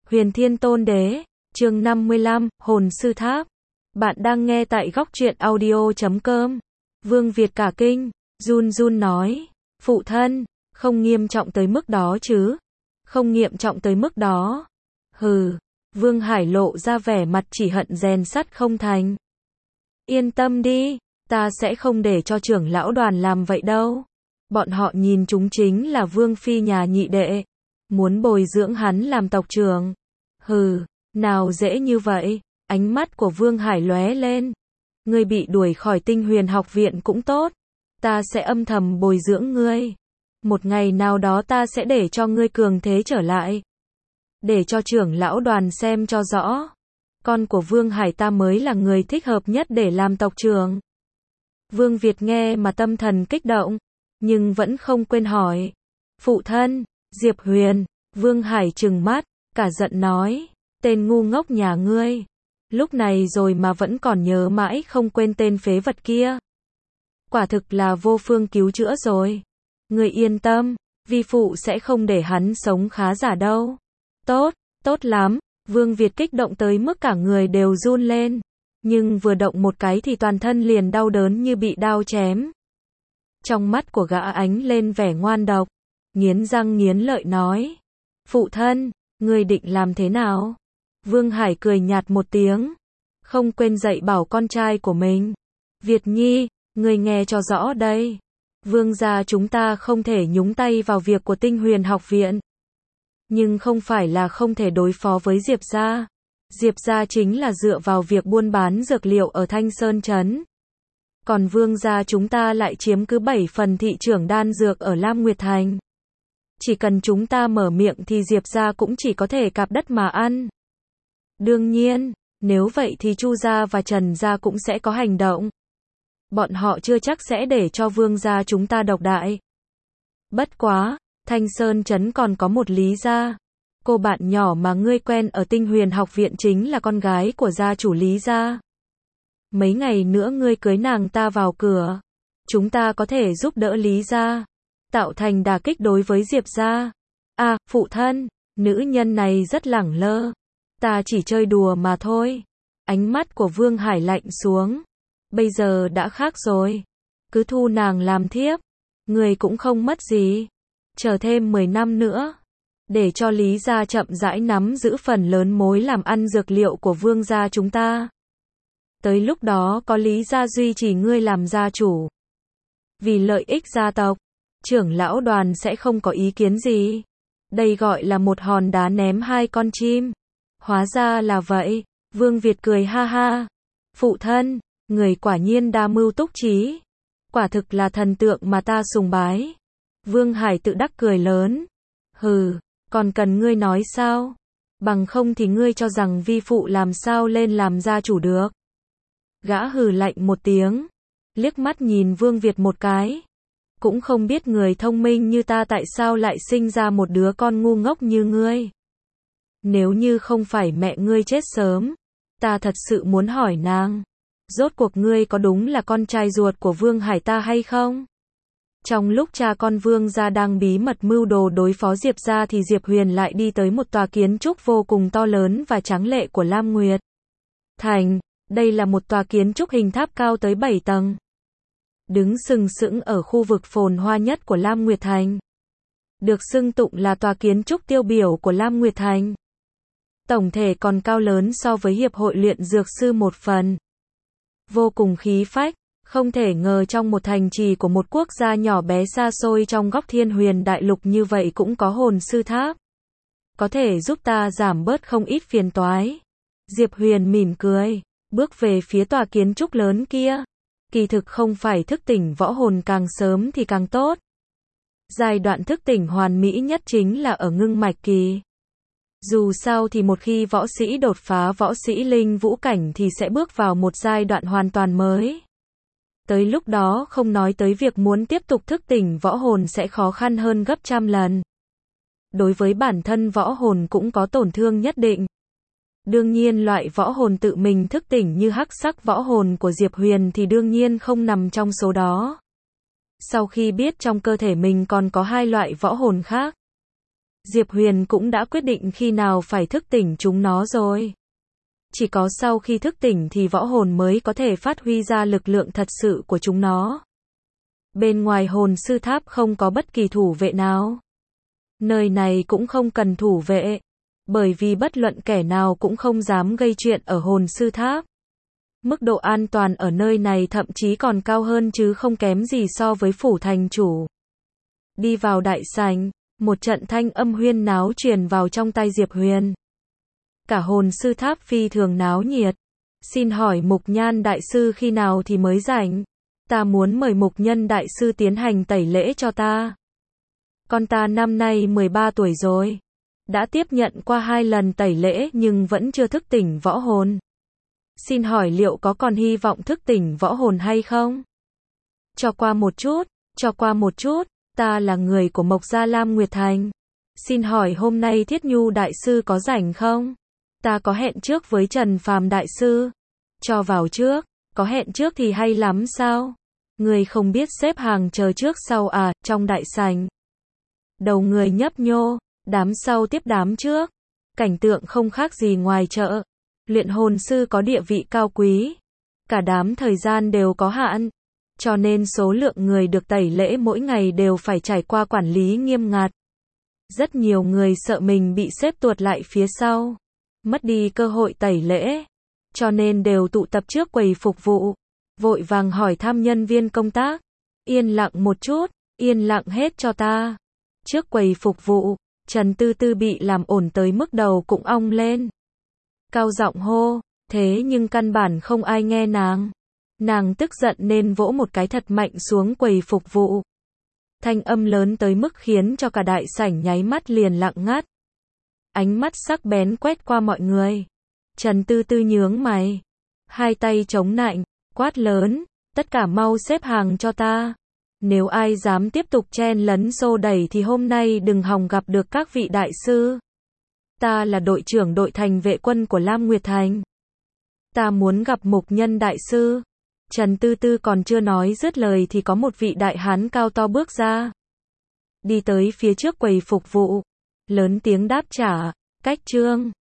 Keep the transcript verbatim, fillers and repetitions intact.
Huyền Thiên Tôn Đế, chương năm mươi lăm, Hồn Sư Tháp. Bạn đang nghe tại góc truyện audio chấm com. Vương Việt cả kinh, run run nói, phụ thân, không nghiêm trọng tới mức đó chứ. Không nghiêm trọng tới mức đó. Hừ, Vương Hải lộ ra vẻ mặt chỉ hận rèn sắt không thành. Yên tâm đi, ta sẽ không để cho trưởng lão đoàn làm vậy đâu. Bọn họ nhìn chúng chính là Vương Phi nhà nhị đệ. Muốn bồi dưỡng hắn làm tộc trưởng. Hừ, nào dễ như vậy. Ánh mắt của Vương Hải lóe lên. Ngươi bị đuổi khỏi Tinh Huyền học viện cũng tốt. Ta sẽ âm thầm bồi dưỡng ngươi. Một ngày nào đó ta sẽ để cho ngươi cường thế trở lại. Để cho trưởng lão đoàn xem cho rõ. Con của Vương Hải ta mới là người thích hợp nhất để làm tộc trưởng. Vương Việt nghe mà tâm thần kích động. Nhưng vẫn không quên hỏi. Phụ thân, Diệp Huyền. Vương Hải trừng mắt, cả giận nói. Tên ngu ngốc nhà ngươi. Lúc này rồi mà vẫn còn nhớ mãi không quên tên phế vật kia. Quả thực là vô phương cứu chữa rồi. Ngươi yên tâm, vi phụ sẽ không để hắn sống khá giả đâu. Tốt, tốt lắm. Vương Việt kích động tới mức cả người đều run lên. Nhưng vừa động một cái thì toàn thân liền đau đớn như bị đao chém. Trong mắt của gã ánh lên vẻ ngoan độc. Nghiến răng nghiến lợi nói. Phụ thân, ngươi định làm thế nào? Vương Hải cười nhạt một tiếng. Không quên dạy bảo con trai của mình. Việt Nhi, ngươi nghe cho rõ đây. Vương gia chúng ta không thể nhúng tay vào việc của Tinh Huyền học viện. Nhưng không phải là không thể đối phó với Diệp gia. Diệp gia chính là dựa vào việc buôn bán dược liệu ở Thanh Sơn Trấn. Còn Vương gia chúng ta lại chiếm cứ bảy phần thị trường đan dược ở Lam Nguyệt Thành. Chỉ cần chúng ta mở miệng thì Diệp gia cũng chỉ có thể cạp đất mà ăn. Đương nhiên, nếu vậy thì Chu gia và Trần gia cũng sẽ có hành động. Bọn họ chưa chắc sẽ để cho Vương gia chúng ta độc đại. Bất quá, Thanh Sơn Trấn còn có một Lý gia. Cô bạn nhỏ mà ngươi quen ở Tinh Huyền học viện chính là con gái của gia chủ Lý gia. Mấy ngày nữa ngươi cưới nàng ta vào cửa. Chúng ta có thể giúp đỡ Lý gia. Tạo thành đả kích đối với Diệp gia. À, phụ thân, nữ nhân này rất lẳng lơ. Ta chỉ chơi đùa mà thôi. Ánh mắt của Vương Hải lạnh xuống. Bây giờ đã khác rồi. Cứ thu nàng làm thiếp. Người cũng không mất gì. Chờ thêm mười năm nữa. Để cho Lý gia chậm rãi nắm giữ phần lớn mối làm ăn dược liệu của Vương gia chúng ta. Tới lúc đó có Lý gia duy trì ngươi làm gia chủ. Vì lợi ích gia tộc, trưởng lão đoàn sẽ không có ý kiến gì. Đây gọi là một hòn đá ném hai con chim. Hóa ra là vậy. Vương Việt cười ha ha. Phụ thân, người quả nhiên đa mưu túc trí. Quả thực là thần tượng mà ta sùng bái. Vương Hải tự đắc cười lớn. Hừ, còn cần ngươi nói sao? Bằng không thì ngươi cho rằng vi phụ làm sao lên làm gia chủ được. Gã hừ lạnh một tiếng. Liếc mắt nhìn Vương Việt một cái. Cũng không biết người thông minh như ta tại sao lại sinh ra một đứa con ngu ngốc như ngươi. Nếu như không phải mẹ ngươi chết sớm, ta thật sự muốn hỏi nàng. Rốt cuộc ngươi có đúng là con trai ruột của Vương Hải ta hay không? Trong lúc cha con Vương gia đang bí mật mưu đồ đối phó Diệp gia thì Diệp Huyền lại đi tới một tòa kiến trúc vô cùng to lớn và tráng lệ của Lam Nguyệt Thành. Đây là một tòa kiến trúc hình tháp cao tới bảy tầng. Đứng sừng sững ở khu vực phồn hoa nhất của Lam Nguyệt Thành. Được xưng tụng là tòa kiến trúc tiêu biểu của Lam Nguyệt Thành. Tổng thể còn cao lớn so với Hiệp hội luyện dược sư một phần. Vô cùng khí phách, không thể ngờ trong một thành trì của một quốc gia nhỏ bé xa xôi trong góc Thiên Huyền đại lục như vậy cũng có hồn sư tháp. Có thể giúp ta giảm bớt không ít phiền toái. Diệp Huyền mỉm cười, bước về phía tòa kiến trúc lớn kia. Kỳ thực không phải thức tỉnh võ hồn càng sớm thì càng tốt. Giai đoạn thức tỉnh hoàn mỹ nhất chính là ở ngưng mạch kỳ. Dù sao thì một khi võ sĩ đột phá võ sĩ linh vũ cảnh thì sẽ bước vào một giai đoạn hoàn toàn mới. Tới lúc đó không nói tới việc muốn tiếp tục thức tỉnh võ hồn sẽ khó khăn hơn gấp trăm lần. Đối với bản thân võ hồn cũng có tổn thương nhất định. Đương nhiên loại võ hồn tự mình thức tỉnh như hắc sắc võ hồn của Diệp Huyền thì đương nhiên không nằm trong số đó. Sau khi biết trong cơ thể mình còn có hai loại võ hồn khác, Diệp Huyền cũng đã quyết định khi nào phải thức tỉnh chúng nó rồi. Chỉ có sau khi thức tỉnh thì võ hồn mới có thể phát huy ra lực lượng thật sự của chúng nó. Bên ngoài hồn sư tháp không có bất kỳ thủ vệ nào. Nơi này cũng không cần thủ vệ, bởi vì bất luận kẻ nào cũng không dám gây chuyện ở hồn sư tháp. Mức độ an toàn ở nơi này thậm chí còn cao hơn chứ không kém gì so với phủ thành chủ. Đi vào đại sảnh, một trận thanh âm huyên náo truyền vào trong tai Diệp Huyền. Cả hồn sư tháp phi thường náo nhiệt. Xin hỏi Mục Nhan đại sư khi nào thì mới rảnh? Ta muốn mời Mục Nhân đại sư tiến hành tẩy lễ cho ta. Con ta năm nay mười ba tuổi rồi. Đã tiếp nhận qua hai lần tẩy lễ nhưng vẫn chưa thức tỉnh võ hồn. Xin hỏi liệu có còn hy vọng thức tỉnh võ hồn hay không? Cho qua một chút, cho qua một chút, ta là người của Mộc Gia Lam Nguyệt Thành. Xin hỏi hôm nay Thiết Nhu đại sư có rảnh không? Ta có hẹn trước với Trần Phàm đại sư. Cho vào trước, có hẹn trước thì hay lắm sao? Người không biết xếp hàng chờ trước sau à, trong đại sảnh. Đầu người nhấp nhô, đám sau tiếp đám trước. Cảnh tượng không khác gì ngoài chợ. Luyện hồn sư có địa vị cao quý. Cả đám thời gian đều có hạn. Cho nên số lượng người được tẩy lễ mỗi ngày đều phải trải qua quản lý nghiêm ngặt. Rất nhiều người sợ mình bị xếp tuột lại phía sau. Mất đi cơ hội tẩy lễ. Cho nên đều tụ tập trước quầy phục vụ. Vội vàng hỏi thăm nhân viên công tác. Yên lặng một chút, yên lặng hết cho ta. Trước quầy phục vụ, Trần Tư Tư bị làm ổn tới mức đầu cũng ong lên. Cao giọng hô, thế nhưng căn bản không ai nghe nàng. Nàng tức giận nên vỗ một cái thật mạnh xuống quầy phục vụ. Thanh âm lớn tới mức khiến cho cả đại sảnh nháy mắt liền lặng ngắt. Ánh mắt sắc bén quét qua mọi người. Trần Tư Tư nhướng mày. Hai tay chống nạnh, quát lớn, tất cả mau xếp hàng cho ta. Nếu ai dám tiếp tục chen lấn xô đẩy thì hôm nay đừng hòng gặp được các vị đại sư. Ta là đội trưởng đội thành vệ quân của Lam Nguyệt Thành. Ta muốn gặp Mục Nhân đại sư. Trần Tư Tư còn chưa nói dứt lời thì có một vị đại hán cao to bước ra. Đi tới phía trước quầy phục vụ. Lớn tiếng đáp trả, Cách Trương.